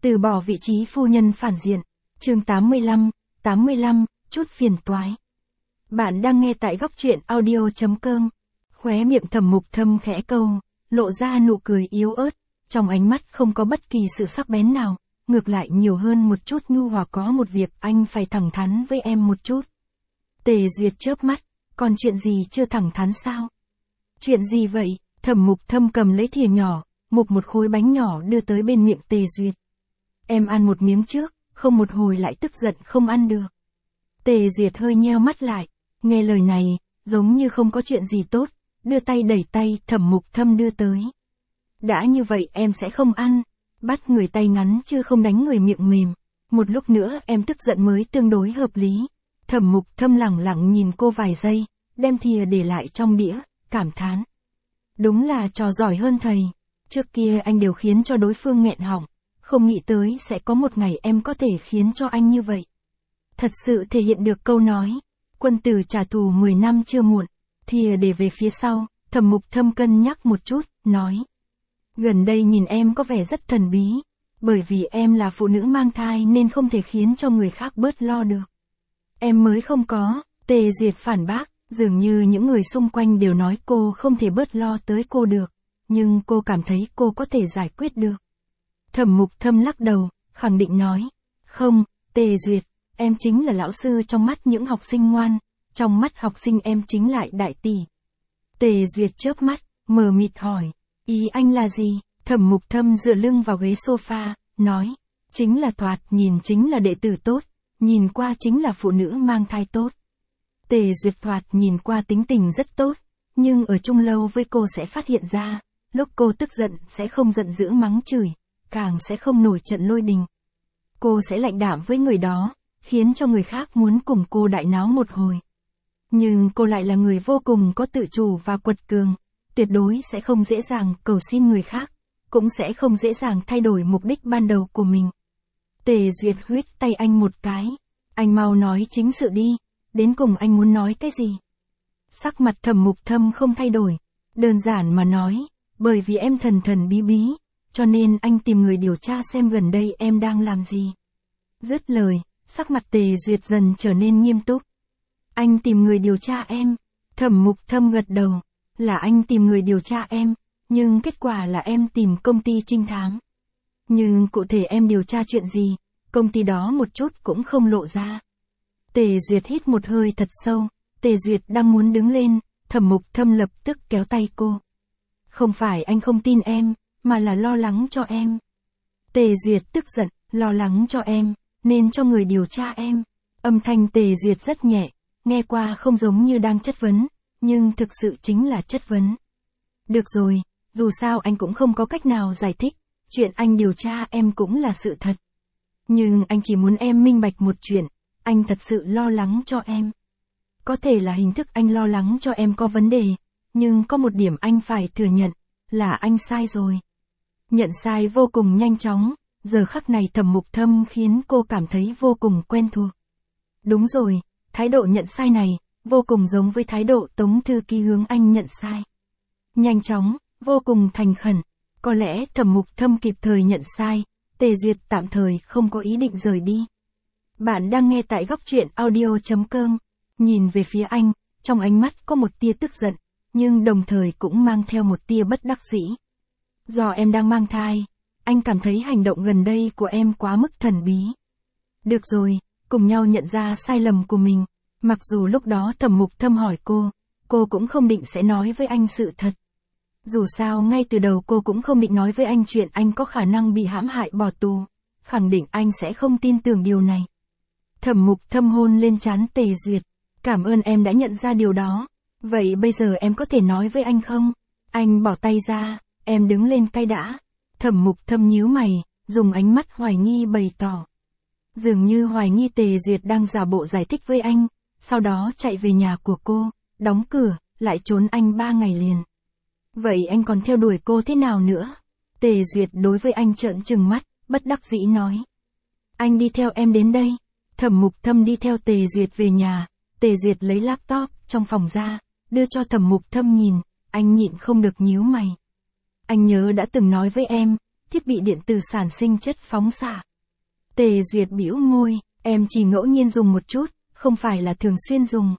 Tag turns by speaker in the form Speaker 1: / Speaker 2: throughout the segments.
Speaker 1: Từ bỏ vị trí phu nhân phản diện. Chương 85, chút phiền toái. Bạn đang nghe tại góc truyện audio.com. Khóe miệng Thẩm Mục Thâm khẽ câu, lộ ra nụ cười yếu ớt, trong ánh mắt không có bất kỳ sự sắc bén nào, ngược lại nhiều hơn một chút nhu hòa. Có một việc anh phải thẳng thắn với em một chút. Tề Duyệt chớp mắt, còn chuyện gì chưa thẳng thắn sao? Chuyện gì vậy? Thẩm Mục Thâm cầm lấy thìa nhỏ, múc một khối bánh nhỏ đưa tới bên miệng Tề Duyệt. Em ăn một miếng trước, không một hồi lại tức giận không ăn được. Tề Duyệt hơi nheo mắt lại, nghe lời này, giống như không có chuyện gì tốt, đưa tay đẩy tay Thẩm Mục Thâm đưa tới. Đã như vậy em sẽ không ăn, bắt người tay ngắn chứ không đánh người miệng mềm, một lúc nữa em tức giận mới tương đối hợp lý. Thẩm Mục Thâm lẳng lặng nhìn cô vài giây, đem thìa để lại trong đĩa, cảm thán. Đúng là trò giỏi hơn thầy, trước kia anh đều khiến cho đối phương nghẹn họng, không nghĩ tới sẽ có một ngày em có thể khiến cho anh như vậy. Thật sự thể hiện được câu nói, quân tử trả thù 10 năm chưa muộn. Thìa để về phía sau, Thẩm Mục Thâm cân nhắc một chút, nói. Gần đây nhìn em có vẻ rất thần bí, bởi vì em là phụ nữ mang thai nên không thể khiến cho người khác bớt lo được. Em mới không có, Tề Duyệt phản bác, dường như những người xung quanh đều nói cô không thể bớt lo tới cô được, nhưng cô cảm thấy cô có thể giải quyết được. Thẩm Mục Thâm lắc đầu, khẳng định nói. Không, Tề Duyệt, em chính là lão sư trong mắt những học sinh ngoan, trong mắt học sinh em chính lại đại tỷ. Tề Duyệt chớp mắt, mờ mịt hỏi, ý anh là gì? Thẩm Mục Thâm dựa lưng vào ghế sofa, nói, chính là thoạt nhìn chính là đệ tử tốt, nhìn qua chính là phụ nữ mang thai tốt. Tề Duyệt thoạt nhìn qua tính tình rất tốt, nhưng ở chung lâu với cô sẽ phát hiện ra, lúc cô tức giận sẽ không giận dữ mắng chửi, càng sẽ không nổi trận lôi đình. Cô sẽ lạnh đạm với người đó, khiến cho người khác muốn cùng cô đại náo một hồi. Nhưng cô lại là người vô cùng có tự chủ và quật cường, tuyệt đối sẽ không dễ dàng cầu xin người khác, cũng sẽ không dễ dàng thay đổi mục đích ban đầu của mình. Tề Duyệt huýt tay anh một cái, anh mau nói chính sự đi, đến cùng anh muốn nói cái gì? Sắc mặt Thẩm Mục Thâm không thay đổi, đơn giản mà nói, bởi vì em thần thần bí bí, cho nên anh tìm người điều tra xem gần đây em đang làm gì. Dứt lời, sắc mặt Tề Duyệt dần trở nên nghiêm túc. Anh tìm người điều tra em. Thẩm Mục Thâm gật đầu, là anh tìm người điều tra em, nhưng kết quả là em tìm công ty trinh thám. Nhưng cụ thể em điều tra chuyện gì, công ty đó một chút cũng không lộ ra. Tề Duyệt hít một hơi thật sâu, Tề Duyệt đang muốn đứng lên, Thẩm Mục Thâm lập tức kéo tay cô. Không phải anh không tin em, mà là lo lắng cho em. Tề Duyệt tức giận, lo lắng cho em, nên cho người điều tra em. Âm thanh Tề Duyệt rất nhẹ, nghe qua không giống như đang chất vấn, nhưng thực sự chính là chất vấn. Được rồi, dù sao anh cũng không có cách nào giải thích, chuyện anh điều tra em cũng là sự thật. Nhưng anh chỉ muốn em minh bạch một chuyện, anh thật sự lo lắng cho em. Có thể là hình thức anh lo lắng cho em có vấn đề, nhưng có một điểm anh phải thừa nhận, là anh sai rồi. Nhận sai vô cùng nhanh chóng, giờ khắc này Thẩm Mục Thâm khiến cô cảm thấy vô cùng quen thuộc. Đúng rồi, thái độ nhận sai này, vô cùng giống với thái độ Tống thư ký hướng anh nhận sai. Nhanh chóng, vô cùng thành khẩn, có lẽ Thẩm Mục Thâm kịp thời nhận sai, Tề Duyệt tạm thời không có ý định rời đi. Bạn đang nghe tại góc truyện audio.com, nhìn về phía anh, trong ánh mắt có một tia tức giận, nhưng đồng thời cũng mang theo một tia bất đắc dĩ. Do em đang mang thai, anh cảm thấy hành động gần đây của em quá mức thần bí. Được rồi, cùng nhau nhận ra sai lầm của mình, mặc dù lúc đó Thẩm Mục Thâm hỏi cô cũng không định sẽ nói với anh sự thật. Dù sao ngay từ đầu cô cũng không định nói với anh chuyện anh có khả năng bị hãm hại bỏ tù, khẳng định anh sẽ không tin tưởng điều này. Thẩm Mục Thâm hôn lên trán Tề Duyệt, cảm ơn em đã nhận ra điều đó, vậy bây giờ em có thể nói với anh không? Anh bỏ tay ra, em đứng lên cái đã. Thẩm Mục Thâm nhíu mày, dùng ánh mắt hoài nghi bày tỏ. Dường như hoài nghi Tề Duyệt đang giả bộ giải thích với anh, sau đó chạy về nhà của cô, đóng cửa, lại trốn anh 3 ngày liền. Vậy anh còn theo đuổi cô thế nào nữa? Tề Duyệt đối với anh trợn trừng mắt, bất đắc dĩ nói. Anh đi theo em đến đây. Thẩm Mục Thâm đi theo Tề Duyệt về nhà, Tề Duyệt lấy laptop trong phòng ra, đưa cho Thẩm Mục Thâm nhìn, anh nhịn không được nhíu mày. Anh nhớ đã từng nói với em, thiết bị điện tử sản sinh chất phóng xạ. Tề Duyệt bĩu môi, em chỉ ngẫu nhiên dùng một chút, không phải là thường xuyên dùng.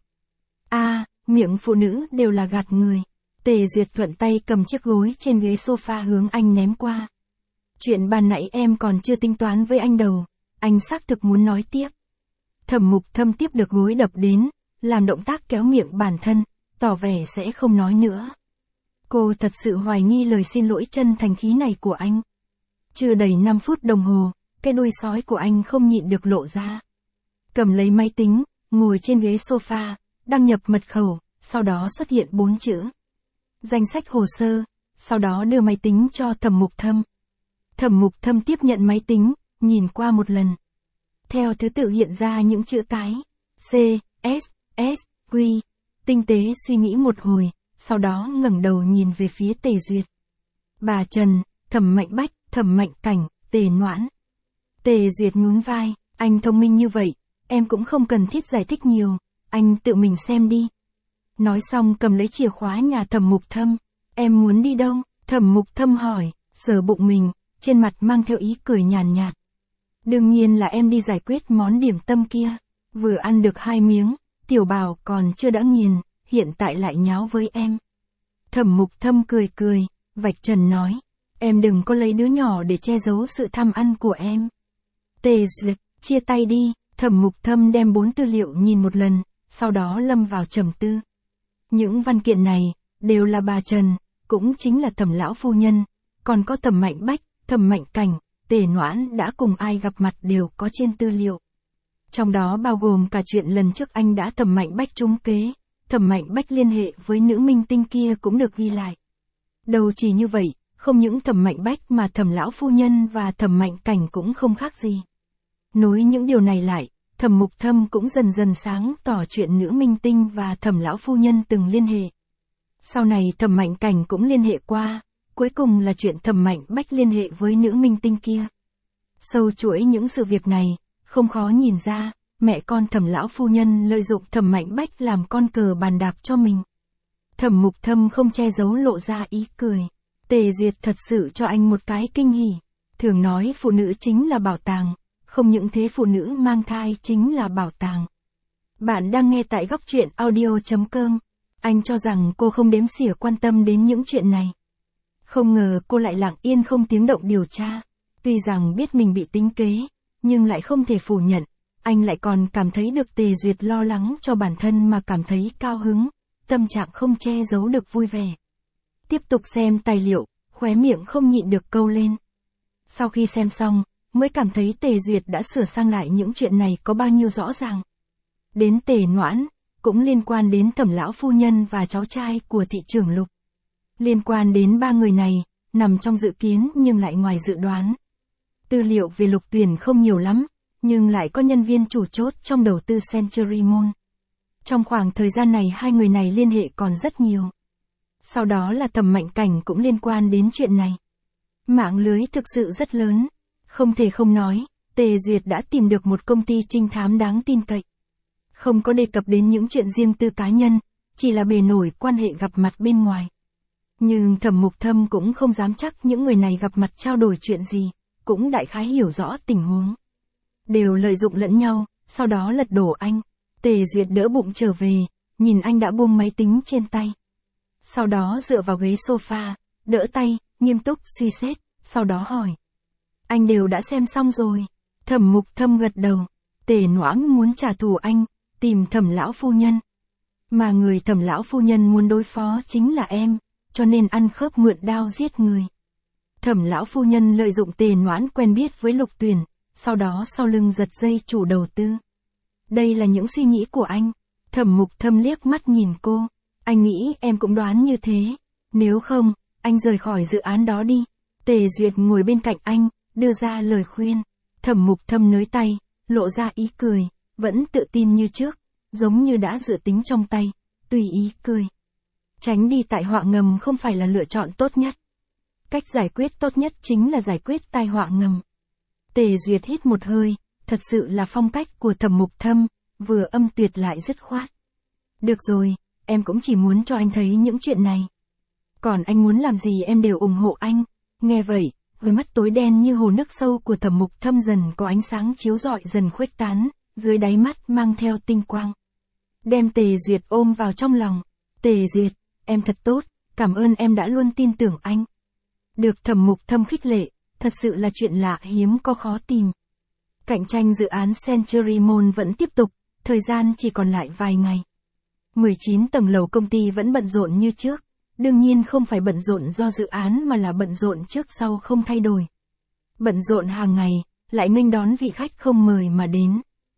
Speaker 1: Miệng phụ nữ đều là gạt người. Tề Duyệt thuận tay cầm chiếc gối trên ghế sofa hướng anh ném qua. Chuyện ban nãy em còn chưa tính toán với anh đầu, anh xác thực muốn nói tiếp. Thẩm Mục Thâm tiếp được gối đập đến, làm động tác kéo miệng bản thân, tỏ vẻ sẽ không nói nữa. Cô thật sự hoài nghi lời xin lỗi chân thành khí này của anh. Chưa đầy 5 phút đồng hồ, cái đuôi sói của anh không nhịn được lộ ra. Cầm lấy máy tính, ngồi trên ghế sofa, đăng nhập mật khẩu, sau đó xuất hiện 4 chữ. Danh sách hồ sơ, sau đó đưa máy tính cho Thẩm Mục Thâm. Thẩm Mục Thâm tiếp nhận máy tính, nhìn qua một lần. Theo thứ tự hiện ra những chữ cái C, S, S, Q. Tinh tế suy nghĩ một hồi, sau đó ngẩng đầu nhìn về phía Tề Duyệt. Bà Trần, Thẩm Mạnh Bách, Thẩm Mạnh Cảnh, Tề Noãn. Tề Duyệt nhún vai, anh thông minh như vậy, em cũng không cần thiết giải thích nhiều, anh tự mình xem đi. Nói xong cầm lấy chìa khóa nhà Thẩm Mục Thâm. Em muốn đi đâu? Thẩm Mục Thâm hỏi, sờ bụng mình, trên mặt mang theo ý cười nhàn nhạt. Đương nhiên là em đi giải quyết món điểm tâm kia. Vừa ăn được 2 miếng, Tiểu Bảo còn chưa đã nghiền, hiện tại lại nháo với em. Thẩm Mục Thâm cười cười, vạch trần nói. Em đừng có lấy đứa nhỏ để che giấu sự tham ăn của em. Tề Duyệt, chia tay đi. Thẩm Mục Thâm đem 4 tư liệu nhìn một lần, sau đó lâm vào trầm tư. Những văn kiện này, đều là bà Trần, cũng chính là Thẩm lão phu nhân, còn có Thẩm Mạnh Bách, Thẩm Mạnh Cảnh, Tề Noãn đã cùng ai gặp mặt đều có trên tư liệu. Trong đó bao gồm cả chuyện lần trước anh đã Thẩm Mạnh Bách trúng kế, Thẩm Mạnh Bách liên hệ với nữ minh tinh kia cũng được ghi lại. Đâu chỉ như vậy, không những Thẩm Mạnh Bách mà Thẩm lão phu nhân và Thẩm Mạnh Cảnh cũng không khác gì. Nối những điều này lại, Thẩm Mục Thâm cũng dần dần sáng tỏ chuyện nữ minh tinh và Thẩm lão phu nhân từng liên hệ. Sau này Thẩm Mạnh Cảnh cũng liên hệ qua, cuối cùng là chuyện Thẩm Mạnh Bách liên hệ với nữ minh tinh kia. Sâu chuỗi những sự việc này, không khó nhìn ra, mẹ con Thẩm lão phu nhân lợi dụng Thẩm Mạnh Bách làm con cờ bàn đạp cho mình. Thẩm Mục Thâm không che giấu lộ ra ý cười. Tề Duyệt thật sự cho anh một cái kinh hỉ. Thường nói phụ nữ chính là bảo tàng, không những thế phụ nữ mang thai chính là bảo tàng. Bạn đang nghe tại góc truyện audio.com. Anh cho rằng cô không đếm xỉa quan tâm đến những chuyện này. Không ngờ cô lại lặng yên không tiếng động điều tra. Tuy rằng biết mình bị tính kế, nhưng lại không thể phủ nhận. Anh lại còn cảm thấy được Tề Duyệt lo lắng cho bản thân mà cảm thấy cao hứng. Tâm trạng không che giấu được vui vẻ. Tiếp tục xem tài liệu, khóe miệng không nhịn được câu lên. Sau khi xem xong, mới cảm thấy Tề Duyệt đã sửa sang lại những chuyện này có bao nhiêu rõ ràng. Đến Tề Noãn, cũng liên quan đến Thẩm lão phu nhân và cháu trai của thị trưởng Lục. Liên quan đến 3 người này, nằm trong dự kiến nhưng lại ngoài dự đoán. Tư liệu về Lục Tuyển không nhiều lắm, nhưng lại có nhân viên chủ chốt trong đầu tư Century Mall. Trong khoảng thời gian này hai người này liên hệ còn rất nhiều. Sau đó là Thẩm Mạnh Cảnh cũng liên quan đến chuyện này. Mạng lưới thực sự rất lớn. Không thể không nói, Tề Duyệt đã tìm được một công ty trinh thám đáng tin cậy. Không có đề cập đến những chuyện riêng tư cá nhân, chỉ là bề nổi quan hệ gặp mặt bên ngoài. Nhưng Thẩm Mục Thâm cũng không dám chắc những người này gặp mặt trao đổi chuyện gì, cũng đại khái hiểu rõ tình huống. Đều lợi dụng lẫn nhau, sau đó lật đổ anh. Tề Duyệt đỡ bụng trở về, nhìn anh đã buông máy tính trên tay. Sau đó dựa vào ghế sofa, đỡ tay, nghiêm túc suy xét, sau đó hỏi. Anh đều đã xem xong rồi. Thẩm Mục Thâm gật đầu. Tề Noãn muốn trả thù anh, tìm Thẩm lão phu nhân. Mà người Thẩm lão phu nhân muốn đối phó chính là em, cho nên ăn khớp mượn đao giết người. Thẩm lão phu nhân lợi dụng Tề Noãn quen biết với Lục Tuyển, sau đó sau lưng giật dây chủ đầu tư. Đây là những suy nghĩ của anh. Thẩm Mục Thâm liếc mắt nhìn cô. Anh nghĩ em cũng đoán như thế. Nếu không, anh rời khỏi dự án đó đi. Tề Duyệt ngồi bên cạnh anh, đưa ra lời khuyên. Thẩm Mục Thâm nới tay, lộ ra ý cười, vẫn tự tin như trước, giống như đã dự tính trong tay, tùy ý cười. Tránh đi tai họa ngầm không phải là lựa chọn tốt nhất. Cách giải quyết tốt nhất chính là giải quyết tai họa ngầm. Tề Duyệt hít một hơi, thật sự là phong cách của Thẩm Mục Thâm, vừa âm tuyệt lại dứt khoát. Được rồi, em cũng chỉ muốn cho anh thấy những chuyện này. Còn anh muốn làm gì em đều ủng hộ anh. Nghe vậy, Với mắt tối đen như hồ nước sâu của Thẩm Mục Thâm dần có ánh sáng chiếu rọi dần khuếch tán, dưới đáy mắt mang theo tinh quang. Đem Tề Duyệt ôm vào trong lòng. Tề Duyệt, em thật tốt, cảm ơn em đã luôn tin tưởng anh. Được Thẩm Mục Thâm khích lệ, thật sự là chuyện lạ hiếm có khó tìm. Cạnh tranh dự án Century Mall vẫn tiếp tục, thời gian chỉ còn lại vài ngày. 19 tầng lầu công ty vẫn bận rộn như trước, đương nhiên không phải bận rộn do dự án mà là bận rộn trước sau không thay đổi. Bận rộn hàng ngày, lại nghênh đón vị khách không mời mà đến.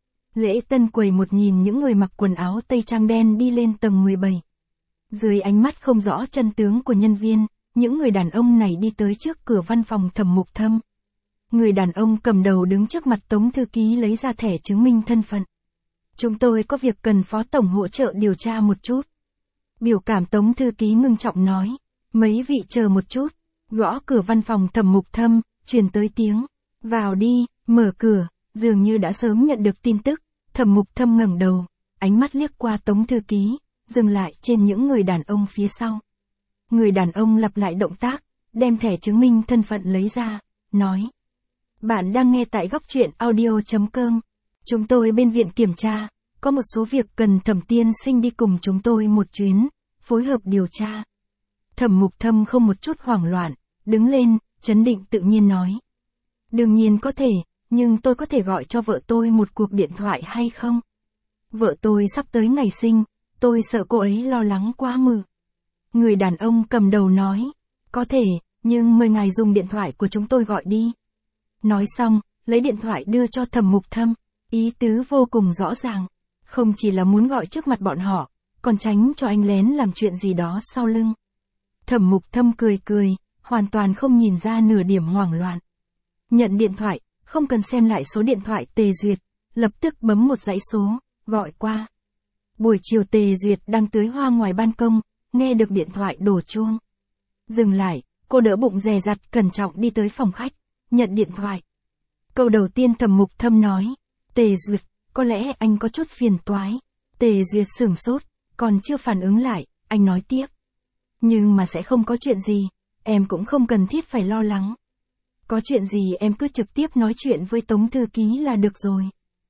Speaker 1: Lễ tân quầy một nhìn những người mặc quần áo tây trang đen đi lên tầng 17. Dưới ánh mắt không rõ chân tướng của nhân viên, những người đàn ông này đi tới trước cửa văn phòng Thẩm Mục Thâm. Người đàn ông cầm đầu đứng trước mặt Tống thư ký lấy ra thẻ chứng minh thân phận. Chúng tôi có việc cần Phó Tổng hỗ trợ điều tra một chút. Biểu cảm Tống thư ký ngưng trọng nói. Mấy vị chờ một chút. Gõ cửa văn phòng Thẩm Mục Thâm, truyền tới tiếng. Vào đi, mở cửa, dường như đã sớm nhận được tin tức. Thẩm Mục Thâm ngẩng đầu, ánh mắt liếc qua Tống thư ký, dừng lại trên những người đàn ông phía sau. Người đàn ông lặp lại động tác, đem thẻ chứng minh thân phận lấy ra, nói. Bạn đang nghe tại góc truyện audio.com. Chúng tôi bên viện kiểm tra, có một số việc cần Thẩm tiên sinh đi cùng chúng tôi một chuyến, phối hợp điều tra. Thẩm Mục Thâm không một chút hoảng loạn, đứng lên, trấn định tự nhiên nói. Đương nhiên có thể, nhưng tôi có thể gọi cho vợ tôi một cuộc điện thoại hay không? Vợ tôi sắp tới ngày sinh, tôi sợ cô ấy lo lắng quá mừ. Người đàn ông cầm đầu nói. Có thể, nhưng mời ngài dùng điện thoại của chúng tôi gọi đi. Nói xong, lấy điện thoại đưa cho Thẩm Mục Thâm, ý tứ vô cùng rõ ràng. Không chỉ là muốn gọi trước mặt bọn họ, còn tránh cho anh lén làm chuyện gì đó sau lưng. Thẩm Mục Thâm cười cười, hoàn toàn không nhìn ra nửa điểm hoảng loạn. Nhận điện thoại, không cần xem lại số điện thoại Tề Duyệt, lập tức bấm một dãy số, gọi qua. Buổi chiều Tề Duyệt đang tưới hoa ngoài ban công, nghe được điện thoại đổ chuông. Dừng lại, cô đỡ bụng dè dặt cẩn trọng đi tới phòng khách, nhận điện thoại. Câu đầu tiên Thẩm Mục Thâm nói. Tề Duyệt, có lẽ anh có chút phiền toái. Tề Duyệt sửng sốt, còn chưa phản ứng lại, anh nói tiếp. Nhưng mà sẽ không có chuyện gì, em cũng không cần thiết phải lo lắng. Có chuyện gì em cứ trực tiếp nói chuyện với Tống thư ký là được rồi.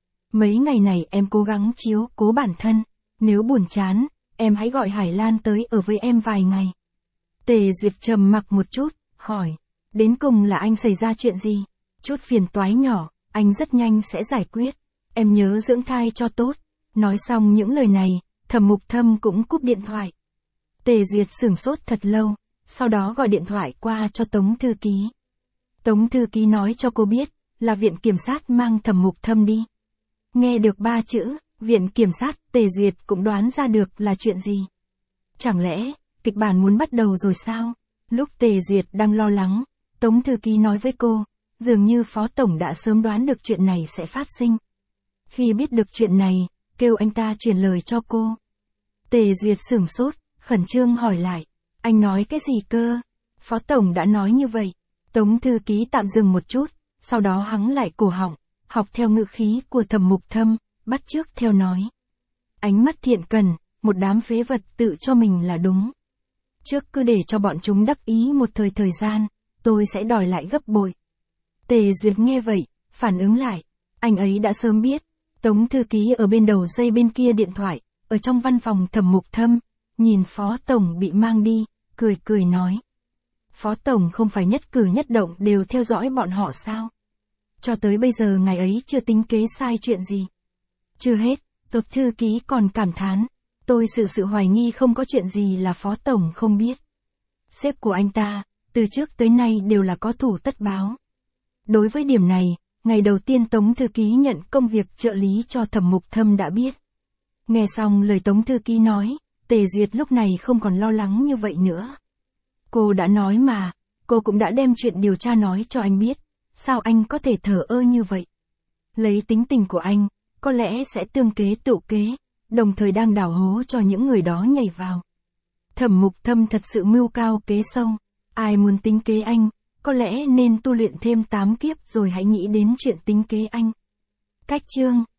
Speaker 1: Mấy ngày này em cố gắng chiếu cố bản thân, nếu buồn chán, em hãy gọi Hải Lan tới ở với em vài ngày. Tề Duyệt trầm mặc một chút, hỏi, đến cùng là anh xảy ra chuyện gì? Chút phiền toái nhỏ, anh rất nhanh sẽ giải quyết. Em nhớ dưỡng thai cho tốt. Nói xong những lời này, Thẩm Mục Thâm cũng cúp điện thoại. Tề Duyệt sửng sốt thật lâu, sau đó gọi điện thoại qua cho Tống thư ký. Tống thư ký nói cho cô biết, là viện kiểm sát mang Thẩm Mục Thâm đi. Nghe được 3 chữ, viện kiểm sát, Tề Duyệt cũng đoán ra được là chuyện gì. Chẳng lẽ, kịch bản muốn bắt đầu rồi sao? Lúc Tề Duyệt đang lo lắng, Tống thư ký nói với cô, dường như Phó Tổng đã sớm đoán được chuyện này sẽ phát sinh. Khi biết được chuyện này, kêu anh ta truyền lời cho cô. Tề Duyệt sửng sốt, khẩn trương hỏi lại, anh nói cái gì cơ? Phó Tổng đã nói như vậy. Tống thư ký tạm dừng một chút, sau đó hắng lại cổ họng, học theo ngữ khí của Thẩm Mục Thâm, bắt chước theo nói. Ánh mắt thiện cần, một đám phế vật tự cho mình là đúng. Trước cứ để cho bọn chúng đắc ý một thời gian, tôi sẽ đòi lại gấp bội. Tề Duyệt nghe vậy, phản ứng lại, anh ấy đã sớm biết. Tống thư ký ở bên đầu dây bên kia điện thoại, ở trong văn phòng Thẩm Mục Thâm, nhìn Phó Tổng bị mang đi, cười nói. Phó Tổng không phải nhất cử nhất động đều theo dõi bọn họ sao? Cho tới bây giờ ngài ấy chưa tính kế sai chuyện gì. Chưa hết, Tống thư ký còn cảm thán, tôi sự hoài nghi không có chuyện gì là Phó Tổng không biết. Sếp của anh ta, từ trước tới nay đều là có thủ tất báo. Đối với điểm này, ngày đầu tiên Tống thư ký nhận công việc trợ lý cho Thẩm Mục Thâm đã biết. Nghe xong lời Tống thư ký nói, Tề Duyệt lúc này không còn lo lắng như vậy nữa. Cô đã nói mà, cô cũng đã đem chuyện điều tra nói cho anh biết, sao anh có thể thờ ơ như vậy? Lấy tính tình của anh, có lẽ sẽ tương kế tựu kế, đồng thời đang đào hố cho những người đó nhảy vào. Thẩm Mục Thâm thật sự mưu cao kế sâu, ai muốn tính kế anh, có lẽ nên tu luyện thêm 8 kiếp rồi hãy nghĩ đến chuyện tính kế anh. Cách chương